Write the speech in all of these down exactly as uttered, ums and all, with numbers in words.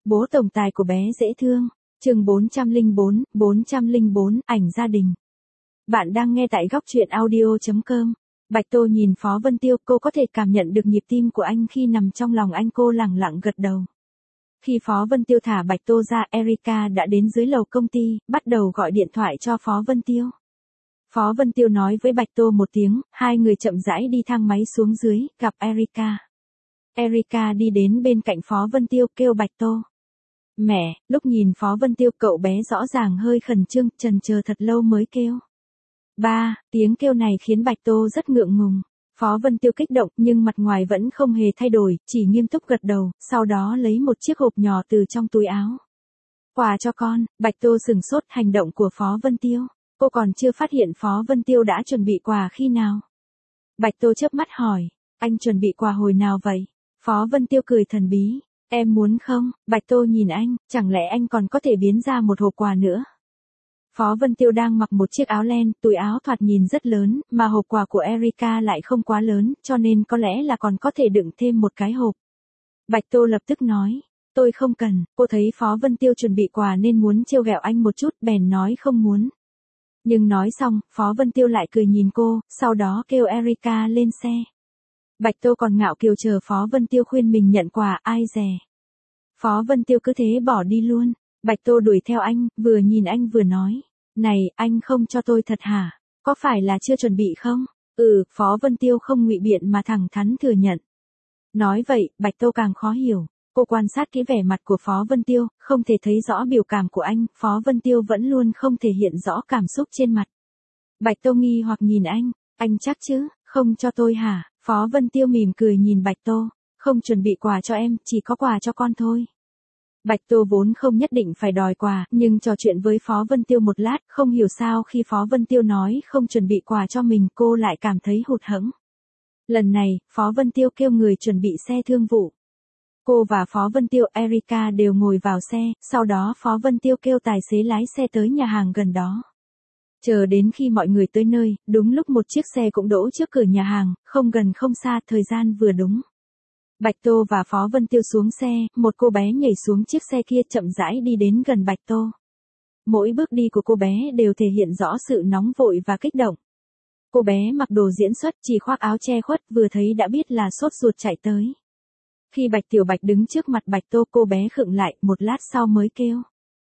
Bố tổng tài của bé dễ thương. Chương bốn trăm lẻ bốn, bốn trăm lẻ bốn, ảnh gia đình. Bạn đang nghe tại góc truyện audio chấm com. Bạch Tô nhìn Phó Vân Tiêu, cô có thể cảm nhận được nhịp tim của anh khi nằm trong lòng anh, cô lẳng lặng gật đầu. Khi Phó Vân Tiêu thả Bạch Tô ra, Erica đã đến dưới lầu công ty, bắt đầu gọi điện thoại cho Phó Vân Tiêu. Phó Vân Tiêu nói với Bạch Tô một tiếng, hai người chậm rãi đi thang máy xuống dưới, gặp Erica. Erica đi đến bên cạnh Phó Vân Tiêu, kêu Bạch Tô. Mẹ, lúc nhìn Phó Vân Tiêu, cậu bé rõ ràng hơi khẩn trương, chần chờ thật lâu mới kêu. Ba, tiếng kêu này khiến Bạch Tô rất ngượng ngùng. Phó Vân Tiêu kích động nhưng mặt ngoài vẫn không hề thay đổi, chỉ nghiêm túc gật đầu, sau đó lấy một chiếc hộp nhỏ từ trong túi áo. Quà cho con. Bạch Tô sửng sốt hành động của Phó Vân Tiêu. Cô còn chưa phát hiện Phó Vân Tiêu đã chuẩn bị quà khi nào. Bạch Tô chớp mắt hỏi, anh chuẩn bị quà hồi nào vậy? Phó Vân Tiêu cười thần bí. Em muốn không? Bạch Tô nhìn anh, chẳng lẽ anh còn có thể biến ra một hộp quà nữa? Phó Vân Tiêu đang mặc một chiếc áo len, túi áo thoạt nhìn rất lớn, mà hộp quà của Erica lại không quá lớn, cho nên có lẽ là còn có thể đựng thêm một cái hộp. Bạch Tô lập tức nói, tôi không cần. Cô thấy Phó Vân Tiêu chuẩn bị quà nên muốn trêu ghẹo anh một chút, bèn nói không muốn. Nhưng nói xong, Phó Vân Tiêu lại cười nhìn cô, sau đó kêu Erica lên xe. Bạch Tô còn ngạo kiều chờ Phó Vân Tiêu khuyên mình nhận quà, ai dè. Phó Vân Tiêu cứ thế bỏ đi luôn. Bạch Tô đuổi theo anh, vừa nhìn anh vừa nói. Này, anh không cho tôi thật hả? Có phải là chưa chuẩn bị không? Ừ, Phó Vân Tiêu không ngụy biện mà thẳng thắn thừa nhận. Nói vậy, Bạch Tô càng khó hiểu. Cô quan sát kỹ vẻ mặt của Phó Vân Tiêu, không thể thấy rõ biểu cảm của anh, Phó Vân Tiêu vẫn luôn không thể hiện rõ cảm xúc trên mặt. Bạch Tô nghi hoặc nhìn anh, anh chắc chứ, không cho tôi hả? Phó Vân Tiêu mỉm cười nhìn Bạch Tô, không chuẩn bị quà cho em, chỉ có quà cho con thôi. Bạch Tô vốn không nhất định phải đòi quà, nhưng trò chuyện với Phó Vân Tiêu một lát, không hiểu sao khi Phó Vân Tiêu nói không chuẩn bị quà cho mình, cô lại cảm thấy hụt hẫng. Lần này, Phó Vân Tiêu kêu người chuẩn bị xe thương vụ. Cô và Phó Vân Tiêu, Erica đều ngồi vào xe, sau đó Phó Vân Tiêu kêu tài xế lái xe tới nhà hàng gần đó. Chờ đến khi mọi người tới nơi, đúng lúc một chiếc xe cũng đỗ trước cửa nhà hàng, không gần không xa, thời gian vừa đúng. Bạch Tô và Phó Vân Tiêu xuống xe, một cô bé nhảy xuống chiếc xe kia chậm rãi đi đến gần Bạch Tô. Mỗi bước đi của cô bé đều thể hiện rõ sự nóng vội và kích động. Cô bé mặc đồ diễn xuất, chỉ khoác áo che khuất, vừa thấy đã biết là sốt ruột chạy tới. Khi Bạch Tiểu Bạch đứng trước mặt Bạch Tô, cô bé khựng lại, một lát sau mới kêu.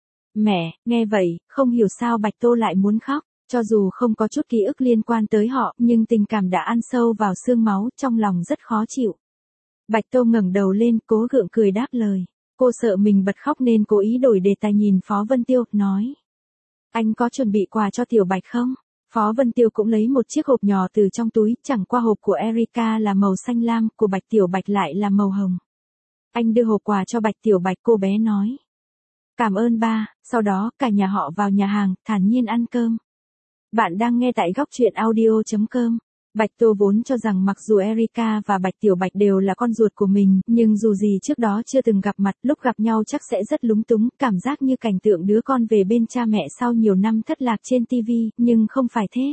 Mẹ, nghe vậy, không hiểu sao Bạch Tô lại muốn khóc, cho dù không có chút ký ức liên quan tới họ, nhưng tình cảm đã ăn sâu vào xương máu, trong lòng rất khó chịu. Bạch Tô ngẩng đầu lên, cố gượng cười đáp lời. Cô sợ mình bật khóc nên cố ý đổi đề tài nhìn Phó Vân Tiêu, nói. Anh có chuẩn bị quà cho Tiểu Bạch không? Phó Vân Tiêu cũng lấy một chiếc hộp nhỏ từ trong túi, chẳng qua hộp của Erica là màu xanh lam, của Bạch Tiểu Bạch lại là màu hồng. Anh đưa hộp quà cho Bạch Tiểu Bạch, cô bé nói. Cảm ơn ba. Sau đó, cả nhà họ vào nhà hàng, thản nhiên ăn cơm. Bạn đang nghe tại góc truyện audio chấm com. Bạch Tô vốn cho rằng mặc dù Erica và Bạch Tiểu Bạch đều là con ruột của mình, nhưng dù gì trước đó chưa từng gặp mặt, lúc gặp nhau chắc sẽ rất lúng túng, cảm giác như cảnh tượng đứa con về bên cha mẹ sau nhiều năm thất lạc trên ti vi, nhưng không phải thế.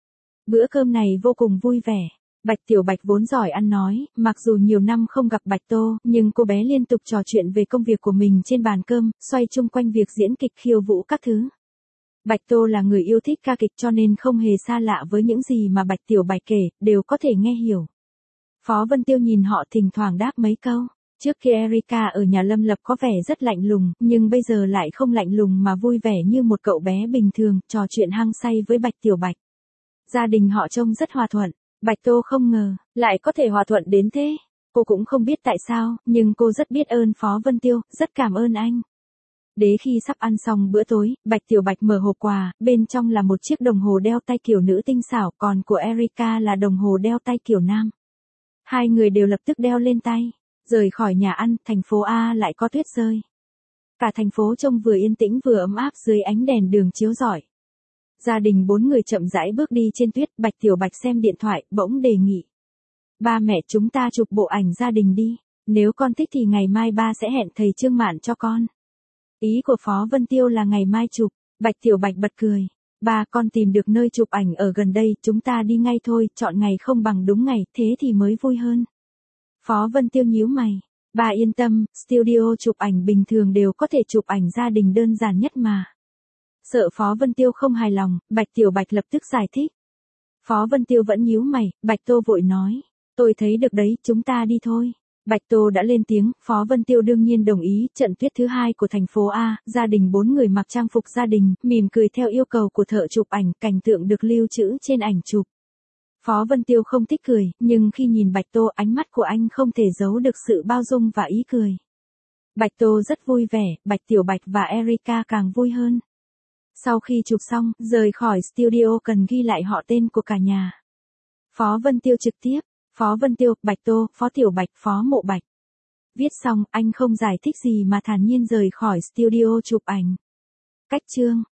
Bữa cơm này vô cùng vui vẻ. Bạch Tiểu Bạch vốn giỏi ăn nói, mặc dù nhiều năm không gặp Bạch Tô, nhưng cô bé liên tục trò chuyện về công việc của mình trên bàn cơm, xoay chung quanh việc diễn kịch, khiêu vũ các thứ. Bạch Tô là người yêu thích ca kịch cho nên không hề xa lạ với những gì mà Bạch Tiểu Bạch kể, đều có thể nghe hiểu. Phó Vân Tiêu nhìn họ thỉnh thoảng đáp mấy câu. Trước kia Erica ở nhà Lâm Lập có vẻ rất lạnh lùng, nhưng bây giờ lại không lạnh lùng mà vui vẻ như một cậu bé bình thường, trò chuyện hăng say với Bạch Tiểu Bạch. Gia đình họ trông rất hòa thuận. Bạch Tô không ngờ, lại có thể hòa thuận đến thế. Cô cũng không biết tại sao, nhưng cô rất biết ơn Phó Vân Tiêu, rất cảm ơn anh. Đến khi sắp ăn xong bữa tối, Bạch Tiểu Bạch mở hộp quà, bên trong là một chiếc đồng hồ đeo tay kiểu nữ tinh xảo, còn của Erica là đồng hồ đeo tay kiểu nam. Hai người đều lập tức đeo lên tay. Rời khỏi nhà ăn, thành phố A lại có tuyết rơi. Cả thành phố trông vừa yên tĩnh vừa ấm áp dưới ánh đèn đường chiếu rọi. Gia đình bốn người chậm rãi bước đi trên tuyết, Bạch Tiểu Bạch xem điện thoại, bỗng đề nghị. Ba mẹ chúng ta chụp bộ ảnh gia đình đi, nếu con thích thì ngày mai ba sẽ hẹn thầy Trương Mạn cho con. Ý của Phó Vân Tiêu là ngày mai chụp. Bạch Tiểu Bạch bật cười. Ba, con tìm được nơi chụp ảnh ở gần đây, chúng ta đi ngay thôi, chọn ngày không bằng đúng ngày, thế thì mới vui hơn. Phó Vân Tiêu nhíu mày. Bà yên tâm, studio chụp ảnh bình thường đều có thể chụp ảnh gia đình đơn giản nhất mà. Sợ Phó Vân Tiêu không hài lòng, Bạch Tiểu Bạch lập tức giải thích. Phó Vân Tiêu vẫn nhíu mày, Bạch Tô vội nói. Tôi thấy được đấy, chúng ta đi thôi. Bạch Tô đã lên tiếng, Phó Vân Tiêu đương nhiên đồng ý. Trận tuyết thứ hai của thành phố A, gia đình bốn người mặc trang phục gia đình, mỉm cười theo yêu cầu của thợ chụp ảnh, cảnh tượng được lưu trữ trên ảnh chụp. Phó Vân Tiêu không thích cười, nhưng khi nhìn Bạch Tô, ánh mắt của anh không thể giấu được sự bao dung và ý cười. Bạch Tô rất vui vẻ, Bạch Tiểu Bạch và Erica càng vui hơn. Sau khi chụp xong, rời khỏi studio cần ghi lại họ tên của cả nhà. Phó Vân Tiêu trực tiếp, Phó Vân Tiêu, Bạch Tô, Phó Tiểu Bạch, Phó Mộ Bạch. Viết xong, anh không giải thích gì mà thản nhiên rời khỏi studio chụp ảnh. Cách chương